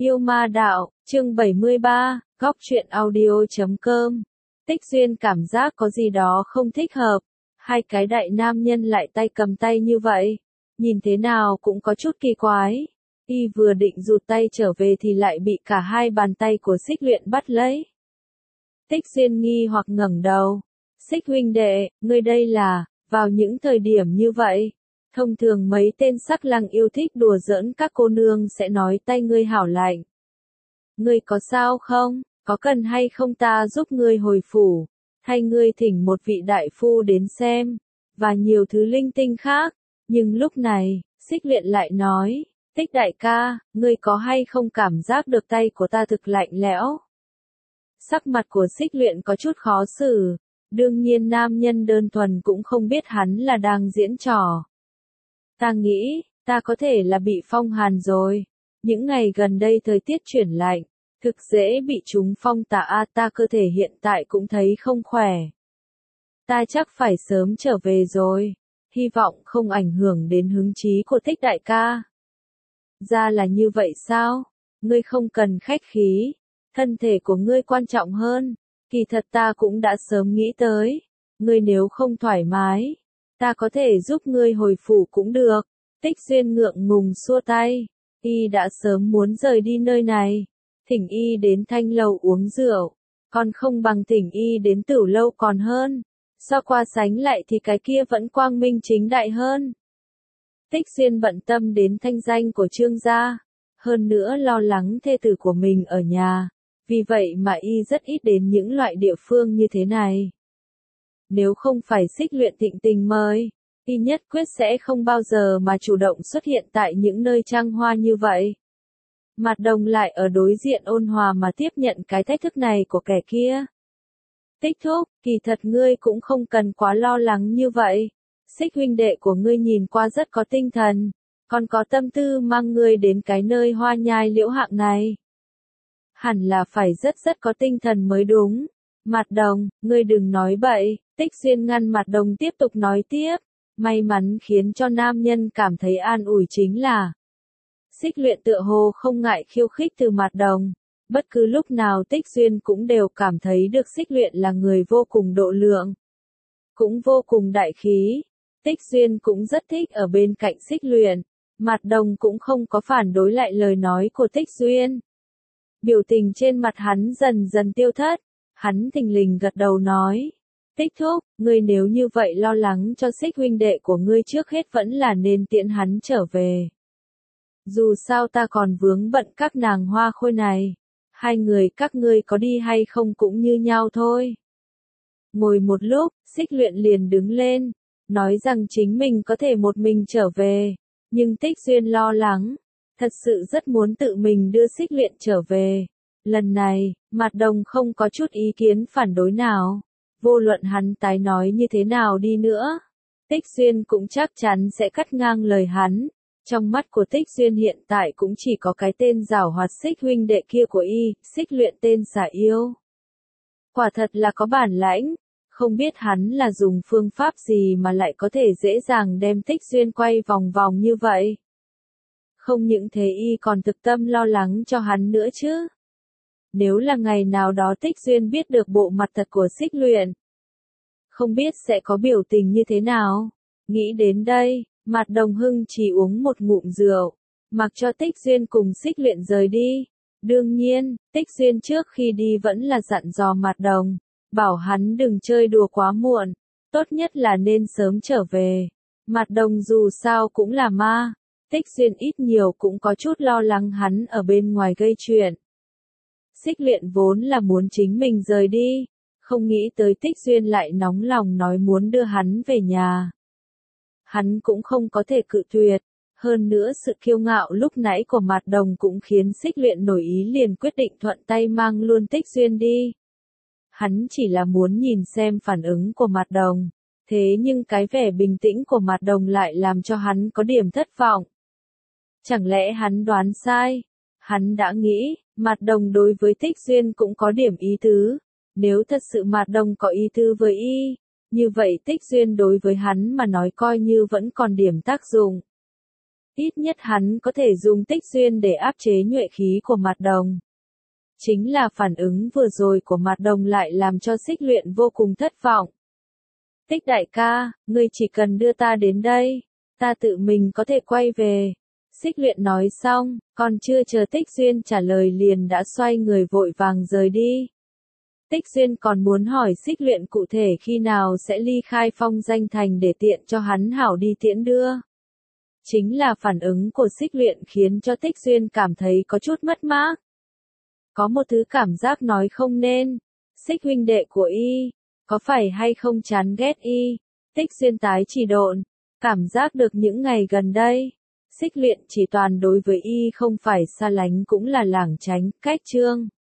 Yêu ma đạo, chương 73, góc truyện audio.com. Tích Duyên cảm giác có gì đó không thích hợp. Hai cái đại nam nhân lại tay cầm tay như vậy. Nhìn thế nào cũng có chút kỳ quái. Y vừa định rụt tay trở về thì lại bị cả hai bàn tay của Xích Luyện bắt lấy. Tích Duyên nghi hoặc ngẩng đầu. Xích huynh đệ, ngươi đây là, vào những thời điểm như vậy. Thông thường mấy tên sắc lang yêu thích đùa giỡn các cô nương sẽ nói tay ngươi hảo lạnh. Ngươi có sao không? Có cần hay không ta giúp ngươi hồi phủ? Hay ngươi thỉnh một vị đại phu đến xem? Và nhiều thứ linh tinh khác. Nhưng lúc này, Xích Luyện lại nói, Tích đại ca, ngươi có hay không cảm giác được tay của ta thực lạnh lẽo? Sắc mặt của Xích Luyện có chút khó xử. Đương nhiên nam nhân đơn thuần cũng không biết hắn là đang diễn trò. Ta nghĩ, ta có thể là bị phong hàn rồi. Những ngày gần đây thời tiết chuyển lạnh, thực dễ bị trúng phong tà ta cơ thể hiện tại cũng thấy không khỏe. Ta chắc phải sớm trở về rồi, hy vọng không ảnh hưởng đến hứng chí của Tích đại ca. Ra là như vậy sao? Ngươi không cần khách khí, thân thể của ngươi quan trọng hơn, kỳ thật ta cũng đã sớm nghĩ tới, ngươi nếu không thoải mái, ta có thể giúp ngươi hồi phủ cũng được. Tích Duyên ngượng ngùng xua tay, y đã sớm muốn rời đi nơi này, thỉnh y đến thanh lầu uống rượu, còn không bằng thỉnh y đến Tửu lâu còn hơn, so qua sánh lại thì cái kia vẫn quang minh chính đại hơn. Tích Duyên bận tâm đến thanh danh của Trương gia, hơn nữa lo lắng thê tử của mình ở nhà, vì vậy mà y rất ít đến những loại địa phương như thế này. Nếu không phải Xích Luyện thịnh tình mời, y nhất quyết sẽ không bao giờ mà chủ động xuất hiện tại những nơi trăng hoa như vậy. Mạt Đồng lại ở đối diện ôn hòa mà tiếp nhận cái thách thức này của kẻ kia. Tích thúc, kỳ thật ngươi cũng không cần quá lo lắng như vậy. Xích huynh đệ của ngươi nhìn qua rất có tinh thần, còn có tâm tư mang ngươi đến cái nơi hoa nhai liễu hạng này. Hẳn là phải rất có tinh thần mới đúng. Mạt Đồng, ngươi đừng nói bậy. Tích Duyên ngăn Mạt Đồng tiếp tục nói tiếp. May mắn khiến cho nam nhân cảm thấy an ủi chính là Xích Luyện tựa hồ không ngại khiêu khích từ Mạt Đồng. Bất cứ lúc nào Tích Duyên cũng đều cảm thấy được Xích Luyện là người vô cùng độ lượng, cũng vô cùng đại khí. Tích Duyên cũng rất thích ở bên cạnh Xích Luyện. Mạt Đồng cũng không có phản đối lại lời nói của Tích Duyên. Biểu tình trên mặt hắn dần dần tiêu thất. Hắn thình lình gật đầu nói. Tích thúc, ngươi nếu như vậy lo lắng cho Xích huynh đệ của ngươi trước hết vẫn là nên tiễn hắn trở về. Dù sao ta còn vướng bận các nàng hoa khôi này. Hai người các ngươi có đi hay không cũng như nhau thôi. Ngồi một lúc, Xích Luyện liền đứng lên, nói rằng chính mình có thể một mình trở về. Nhưng Tích Duyên lo lắng, thật sự rất muốn tự mình đưa Xích Luyện trở về. Lần này, Mạt Đồng không có chút ý kiến phản đối nào. Vô luận hắn tái nói như thế nào đi nữa, Tích Duyên cũng chắc chắn sẽ cắt ngang lời hắn. Trong mắt của Tích Duyên hiện tại cũng chỉ có cái tên giảo hoạt Xích huynh đệ kia của y, Xích Luyện tên xả yêu. Quả thật là có bản lãnh, không biết hắn là dùng phương pháp gì mà lại có thể dễ dàng đem Tích Duyên quay vòng vòng như vậy. Không những thế y còn thực tâm lo lắng cho hắn nữa chứ. Nếu là ngày nào đó Tích Duyên biết được bộ mặt thật của Xích Luyện, không biết sẽ có biểu tình như thế nào. Nghĩ đến đây, Mạt Đồng hưng chỉ uống một ngụm rượu, mặc cho Tích Duyên cùng Xích Luyện rời đi. Đương nhiên, Tích Duyên trước khi đi vẫn là dặn dò Mạt Đồng, bảo hắn đừng chơi đùa quá muộn, tốt nhất là nên sớm trở về. Mạt Đồng dù sao cũng là ma, Tích Duyên ít nhiều cũng có chút lo lắng hắn ở bên ngoài gây chuyện. Xích Luyện vốn là muốn chính mình rời đi, không nghĩ tới Tích Duyên lại nóng lòng nói muốn đưa hắn về nhà. Hắn cũng không có thể cự tuyệt, hơn nữa sự kiêu ngạo lúc nãy của Mạt Đồng cũng khiến Xích Luyện nổi ý liền quyết định thuận tay mang luôn Tích Duyên đi. Hắn chỉ là muốn nhìn xem phản ứng của Mạt Đồng, thế nhưng cái vẻ bình tĩnh của Mạt Đồng lại làm cho hắn có điểm thất vọng. Chẳng lẽ hắn đoán sai? Hắn đã nghĩ, Mạt Đồng đối với Tích Duyên cũng có điểm ý tứ. Nếu thật sự Mạt Đồng có ý tứ với y, như vậy Tích Duyên đối với hắn mà nói coi như vẫn còn điểm tác dụng. Ít nhất hắn có thể dùng Tích Xuyên để áp chế nhuệ khí của Mạt Đồng. Chính là phản ứng vừa rồi của Mạt Đồng lại làm cho Xích Luyện vô cùng thất vọng. Tích đại ca, ngươi chỉ cần đưa ta đến đây, ta tự mình có thể quay về. Xích Luyện nói xong, còn chưa chờ Tích Xuyên trả lời liền đã xoay người vội vàng rời đi. Tích Xuyên còn muốn hỏi Xích Luyện cụ thể khi nào sẽ ly khai Phong Danh Thành để tiện cho hắn hảo đi tiễn đưa. Chính là phản ứng của Xích Luyện khiến cho Tích Xuyên cảm thấy có chút mất mát. Có một thứ cảm giác nói không nên. Xích huynh đệ của y, có phải hay không chán ghét y? Tích Xuyên tái chỉ độn, cảm giác được những ngày gần đây, Xích Luyện chỉ toàn đối với y không phải xa lánh cũng là lảng tránh, cách trương.